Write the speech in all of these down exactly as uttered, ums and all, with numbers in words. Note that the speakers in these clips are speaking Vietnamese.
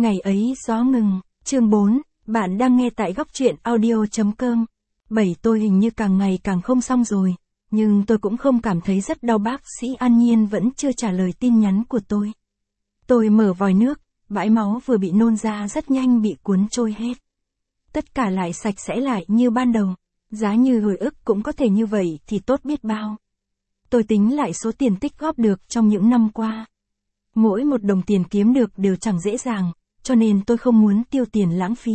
Ngày ấy gió ngừng, chương bốn, bạn đang nghe tại góc truyện audio.com. Bảy tôi hình như càng ngày càng không xong rồi, nhưng tôi cũng không cảm thấy rất đau. Bác sĩ An Nhiên vẫn chưa trả lời tin nhắn của tôi. Tôi mở vòi nước, bãi máu vừa bị nôn ra rất nhanh bị cuốn trôi hết. Tất cả lại sạch sẽ lại như ban đầu, giá như hồi ức cũng có thể như vậy thì tốt biết bao. Tôi tính lại số tiền tích góp được trong những năm qua. Mỗi một đồng tiền kiếm được đều chẳng dễ dàng, cho nên tôi không muốn tiêu tiền lãng phí.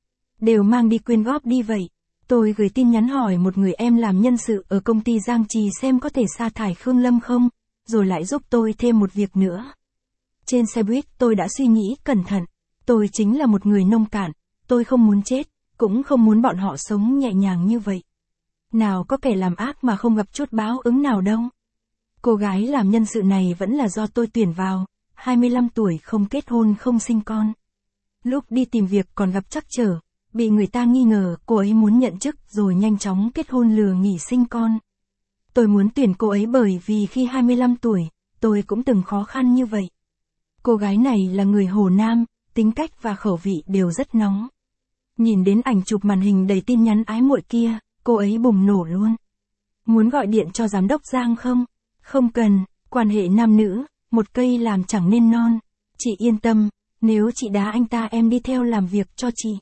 Đều mang đi quyên góp đi vậy. Tôi gửi tin nhắn hỏi một người em làm nhân sự ở công ty Giang Trì xem có thể sa thải Khương Lâm không, rồi lại giúp tôi thêm một việc nữa. Trên xe buýt tôi đã suy nghĩ cẩn thận, tôi chính là một người nông cạn, tôi không muốn chết, cũng không muốn bọn họ sống nhẹ nhàng như vậy. Nào có kẻ làm ác mà không gặp chút báo ứng nào đâu. Cô gái làm nhân sự này vẫn là do tôi tuyển vào, hai mươi lăm tuổi không kết hôn không sinh con. Lúc đi tìm việc còn gặp trắc trở, bị người ta nghi ngờ cô ấy muốn nhận chức rồi nhanh chóng kết hôn lừa nghỉ sinh con. Tôi muốn tuyển cô ấy bởi vì khi hai mươi lăm tuổi, tôi cũng từng khó khăn như vậy. Cô gái này là người Hồ Nam, tính cách và khẩu vị đều rất nóng. Nhìn đến ảnh chụp màn hình đầy tin nhắn ái muội kia, cô ấy bùng nổ luôn. Muốn gọi điện cho giám đốc Giang không? Không cần, quan hệ nam nữ, một cây làm chẳng nên non. Chị yên tâm, nếu chị đá anh ta em đi theo làm việc cho chị.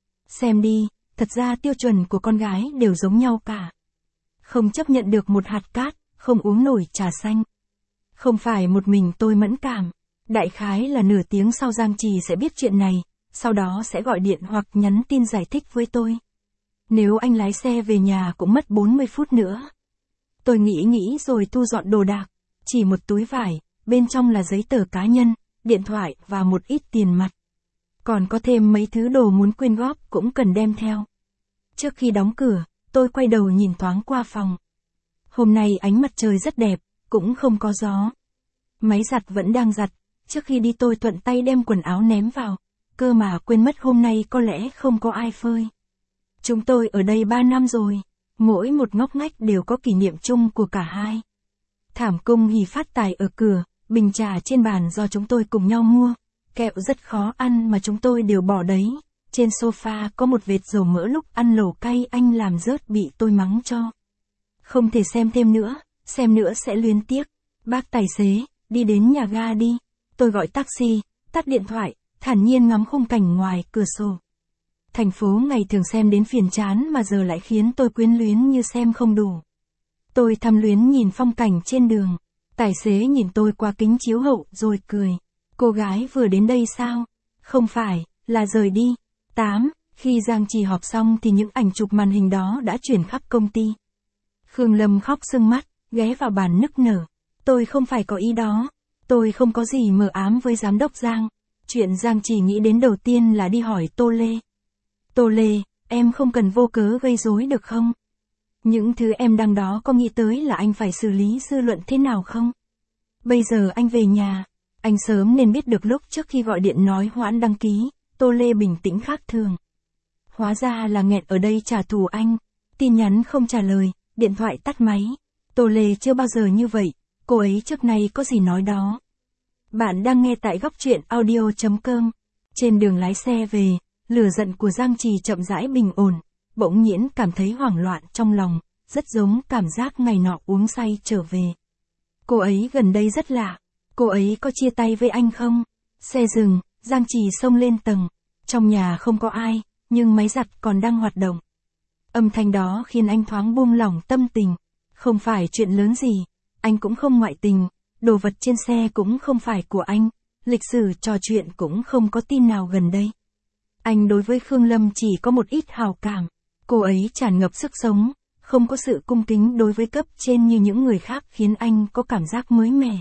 Xem đi, thật ra tiêu chuẩn của con gái đều giống nhau cả. Không chấp nhận được một hạt cát, không uống nổi trà xanh. Không phải một mình tôi mẫn cảm. Đại khái là nửa tiếng sau Giang Trì sẽ biết chuyện này, sau đó sẽ gọi điện hoặc nhắn tin giải thích với tôi. Nếu anh lái xe về nhà cũng mất bốn mươi phút nữa. Tôi nghĩ nghĩ rồi thu dọn đồ đạc, chỉ một túi vải, bên trong là giấy tờ cá nhân, điện thoại và một ít tiền mặt. Còn có thêm mấy thứ đồ muốn quyên góp cũng cần đem theo. Trước khi đóng cửa, tôi quay đầu nhìn thoáng qua phòng. Hôm nay ánh mặt trời rất đẹp, cũng không có gió. Máy giặt vẫn đang giặt, trước khi đi tôi thuận tay đem quần áo ném vào, cơ mà quên mất hôm nay có lẽ không có ai phơi. Chúng tôi ở đây ba năm rồi, mỗi một ngóc ngách đều có kỷ niệm chung của cả hai. Thảm cung hỉ phát tài ở cửa, bình trà trên bàn do chúng tôi cùng nhau mua, kẹo rất khó ăn mà chúng tôi đều bỏ đấy. Trên sofa có một vệt dầu mỡ lúc ăn lẩu cay anh làm rớt bị tôi mắng cho. Không thể xem thêm nữa, xem nữa sẽ luyến tiếc. Bác tài xế, đi đến nhà ga đi. Tôi gọi taxi, tắt điện thoại, thản nhiên ngắm khung cảnh ngoài cửa sổ. Thành phố ngày thường xem đến phiền chán mà giờ lại khiến tôi quyến luyến như xem không đủ. Tôi thầm luyến nhìn phong cảnh trên đường. Tài xế nhìn tôi qua kính chiếu hậu rồi cười. Cô gái vừa đến đây sao? Không phải, là rời đi. tám. Khi Giang Trì họp xong thì những ảnh chụp màn hình đó đã chuyển khắp công ty. Khương Lâm khóc sưng mắt, ghé vào bàn nức nở. Tôi không phải có ý đó. Tôi không có gì mờ ám với giám đốc Giang. Chuyện Giang Trì nghĩ đến đầu tiên là đi hỏi Tô Lê. Tô Lê, em không cần vô cớ gây rối được không? Những thứ em đăng đó có nghĩ tới là anh phải xử lý dư luận thế nào không? Bây giờ anh về nhà, anh sớm nên biết được lúc trước khi gọi điện nói hoãn đăng ký, Tô Lê bình tĩnh khác thường. Hóa ra là nghẹn ở đây trả thù anh, tin nhắn không trả lời, điện thoại tắt máy. Tô Lê chưa bao giờ như vậy, cô ấy trước nay có gì nói đó. Bạn đang nghe tại góc truyện audio.com. Trên đường lái xe về, lửa giận của Giang Trì chậm rãi bình ổn, bỗng nhiên cảm thấy hoảng loạn trong lòng, rất giống cảm giác ngày nọ uống say trở về. Cô ấy gần đây rất lạ, cô ấy có chia tay với anh không? Xe dừng, Giang Trì xông lên tầng, trong nhà không có ai, nhưng máy giặt còn đang hoạt động. Âm thanh đó khiến anh thoáng buông lỏng tâm tình, không phải chuyện lớn gì, anh cũng không ngoại tình, đồ vật trên xe cũng không phải của anh, lịch sử trò chuyện cũng không có tin nào gần đây. Anh đối với Khương Lâm chỉ có một ít hào cảm, cô ấy tràn ngập sức sống, không có sự cung kính đối với cấp trên như những người khác khiến anh có cảm giác mới mẻ.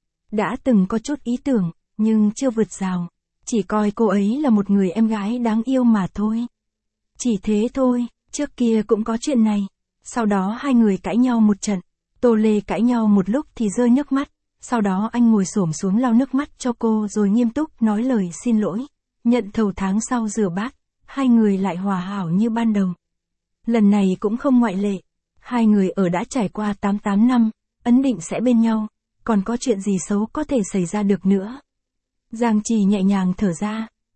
Đã từng có chút ý tưởng, nhưng chưa vượt rào, chỉ coi cô ấy là một người em gái đáng yêu mà thôi. Chỉ thế thôi, trước kia cũng có chuyện này, sau đó hai người cãi nhau một trận, Tô Lê cãi nhau một lúc thì rơi nước mắt, sau đó anh ngồi xổm xuống lau nước mắt cho cô rồi nghiêm túc nói lời xin lỗi, nhận thầu tháng sau rửa bát, hai người lại hòa hảo như ban đầu. Lần này cũng không ngoại lệ, hai người ở đã trải qua tám mươi tám năm, ấn định sẽ bên nhau, còn có chuyện gì xấu có thể xảy ra được nữa. Giang Trì nhẹ nhàng thở ra,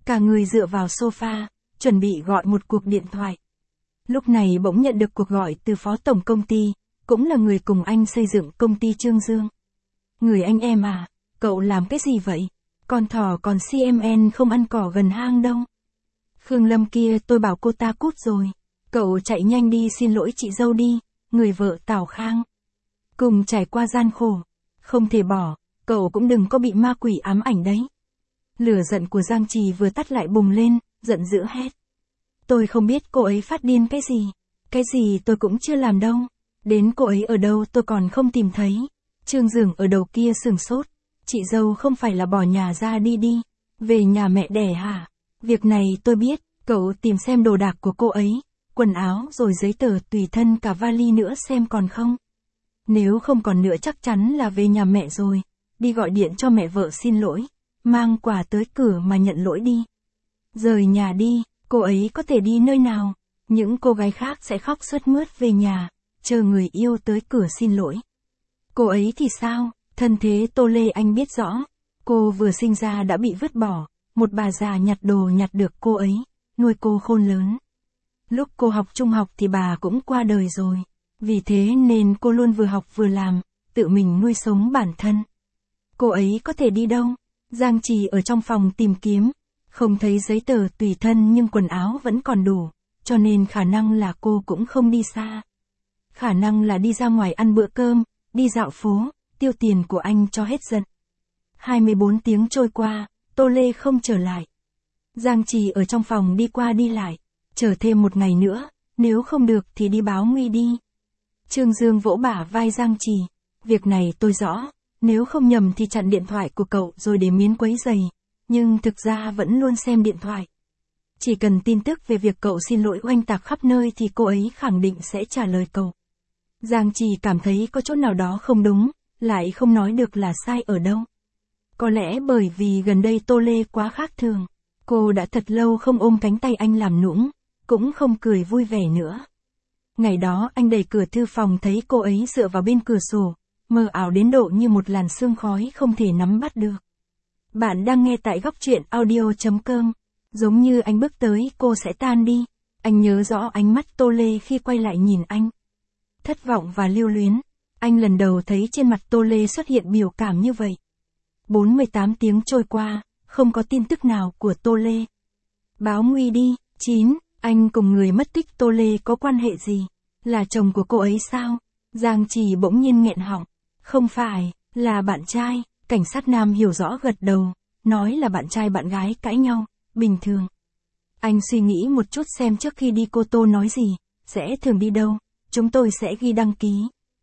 cả người dựa vào sofa, chuẩn bị gọi một cuộc điện thoại. Lúc này bỗng nhận được cuộc gọi từ phó tổng công ty, cũng là người cùng anh xây dựng công ty Trương Dương. Người anh em à, cậu làm cái gì vậy? Con thỏ còn xê em en không ăn cỏ gần hang đâu. Khương Lâm kia tôi bảo cô ta cút rồi. Cậu chạy nhanh đi xin lỗi chị dâu đi, người vợ Tào Khang. Cùng trải qua gian khổ, không thể bỏ, cậu cũng đừng có bị ma quỷ ám ảnh đấy. Lửa giận của Giang Trì vừa tắt lại bùng lên, giận dữ hét. Tôi không biết cô ấy phát điên cái gì. Cái gì tôi cũng chưa làm đâu. Đến cô ấy ở đâu tôi còn không tìm thấy. Trương Dương ở đầu kia sừng sốt. Chị dâu không phải là bỏ nhà ra đi đi. Về nhà mẹ đẻ hả? Việc này tôi biết, cậu tìm xem đồ đạc của cô ấy. Quần áo rồi giấy tờ tùy thân cả vali nữa xem còn không. Nếu không còn nữa chắc chắn là về nhà mẹ rồi. Đi gọi điện cho mẹ vợ xin lỗi. Mang quà tới cửa mà nhận lỗi đi. Rời nhà đi, cô ấy có thể đi nơi nào? Những cô gái khác sẽ khóc sướt mướt về nhà, chờ người yêu tới cửa xin lỗi. Cô ấy thì sao? Thân thế Tô Lê anh biết rõ. Cô vừa sinh ra đã bị vứt bỏ, một bà già nhặt đồ nhặt được cô ấy, nuôi cô khôn lớn. Lúc cô học trung học thì bà cũng qua đời rồi. Vì thế nên cô luôn vừa học vừa làm, tự mình nuôi sống bản thân. Cô ấy có thể đi đâu? Giang Trì ở trong phòng tìm kiếm, không thấy giấy tờ tùy thân nhưng quần áo vẫn còn đủ, cho nên khả năng là cô cũng không đi xa. Khả năng là đi ra ngoài ăn bữa cơm, đi dạo phố, tiêu tiền của anh cho hết giận. hai mươi bốn tiếng trôi qua, Tô Lê không trở lại. Giang Trì ở trong phòng đi qua đi lại, chờ thêm một ngày nữa, nếu không được thì đi báo nguy đi. Trương Dương vỗ bả vai Giang Trì, việc này tôi rõ, nếu không nhầm thì chặn điện thoại của cậu rồi để miến quấy giày, nhưng thực ra vẫn luôn xem điện thoại. Chỉ cần tin tức về việc cậu xin lỗi oanh tạc khắp nơi thì cô ấy khẳng định sẽ trả lời cậu. Giang Trì cảm thấy có chỗ nào đó không đúng, lại không nói được là sai ở đâu. Có lẽ bởi vì gần đây Tô Lê quá khác thường, cô đã thật lâu không ôm cánh tay anh làm nũng, cũng không cười vui vẻ nữa. Ngày đó anh đẩy cửa thư phòng thấy cô ấy dựa vào bên cửa sổ, mờ ảo đến độ như một làn sương khói không thể nắm bắt được. Bạn đang nghe tại góc truyện audio chấm com. Giống như anh bước tới cô sẽ tan đi. Anh nhớ rõ ánh mắt Tô Lê khi quay lại nhìn anh. Thất vọng và lưu luyến. Anh lần đầu thấy trên mặt Tô Lê xuất hiện biểu cảm như vậy. bốn mươi tám tiếng trôi qua, không có tin tức nào của Tô Lê. Báo nguy đi. chín. Anh cùng người mất tích Tô Lê có quan hệ gì? Là chồng của cô ấy sao? Giang Trì bỗng nhiên nghẹn họng. Không phải, là bạn trai. Cảnh sát nam hiểu rõ gật đầu, nói là bạn trai bạn gái cãi nhau, bình thường. Anh suy nghĩ một chút xem trước khi đi cô Tô nói gì, sẽ thường đi đâu, chúng tôi sẽ ghi đăng ký.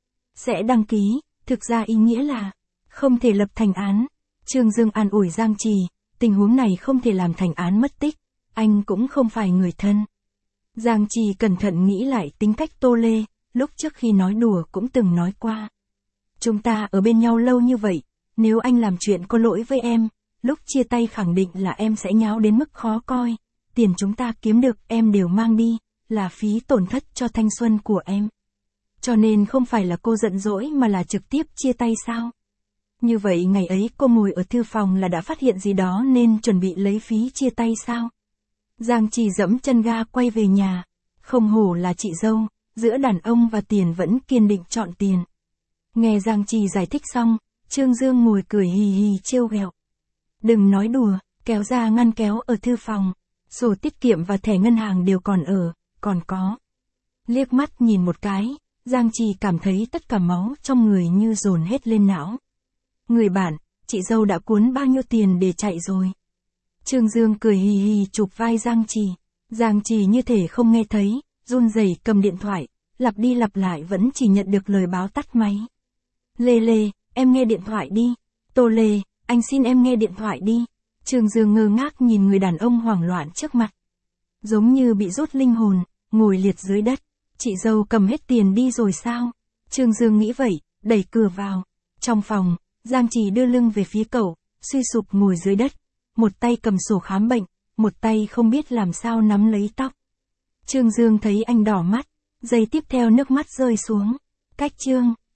Sẽ đăng ký, thực ra ý nghĩa là, không thể lập thành án. Trương Dương an ủi Giang Trì, tình huống này không thể làm thành án mất tích, anh cũng không phải người thân. Giang Trì cẩn thận nghĩ lại tính cách Tô Lê, lúc trước khi nói đùa cũng từng nói qua. Chúng ta ở bên nhau lâu như vậy, nếu anh làm chuyện có lỗi với em, lúc chia tay khẳng định là em sẽ nháo đến mức khó coi. Tiền chúng ta kiếm được em đều mang đi, là phí tổn thất cho thanh xuân của em. Cho nên không phải là cô giận dỗi mà là trực tiếp chia tay sao? Như vậy ngày ấy cô ngồi ở thư phòng là đã phát hiện gì đó nên chuẩn bị lấy phí chia tay sao? Giang Trì dẫm chân ga quay về nhà. Không hổ là chị dâu, giữa đàn ông và tiền vẫn kiên định chọn tiền. Nghe Giang Trì giải thích xong, Trương Dương ngồi cười hì hì trêu ghẹo. Đừng nói đùa, kéo ra ngăn kéo ở thư phòng, sổ tiết kiệm và thẻ ngân hàng đều còn ở, còn có. Liếc mắt nhìn một cái, Giang Trì cảm thấy tất cả máu trong người như dồn hết lên não. Người bạn, chị dâu đã cuốn bao nhiêu tiền để chạy rồi? Trương Dương cười hì hì chụp vai Giang Trì. Giang Trì như thể không nghe thấy, run rẩy cầm điện thoại, lặp đi lặp lại vẫn chỉ nhận được lời báo tắt máy. Lê Lê, em nghe điện thoại đi. Tô Lê, anh xin em nghe điện thoại đi. Trương Dương ngơ ngác nhìn người đàn ông hoảng loạn trước mặt. Giống như bị rút linh hồn, ngồi liệt dưới đất. Chị dâu cầm hết tiền đi rồi sao? Trương Dương nghĩ vậy, đẩy cửa vào. Trong phòng, Giang Trì đưa lưng về phía cậu, suy sụp ngồi dưới đất. Một tay cầm sổ khám bệnh, một tay không biết làm sao nắm lấy tóc. Trương Dương thấy anh đỏ mắt, giây tiếp theo nước mắt rơi xuống. Cách Trương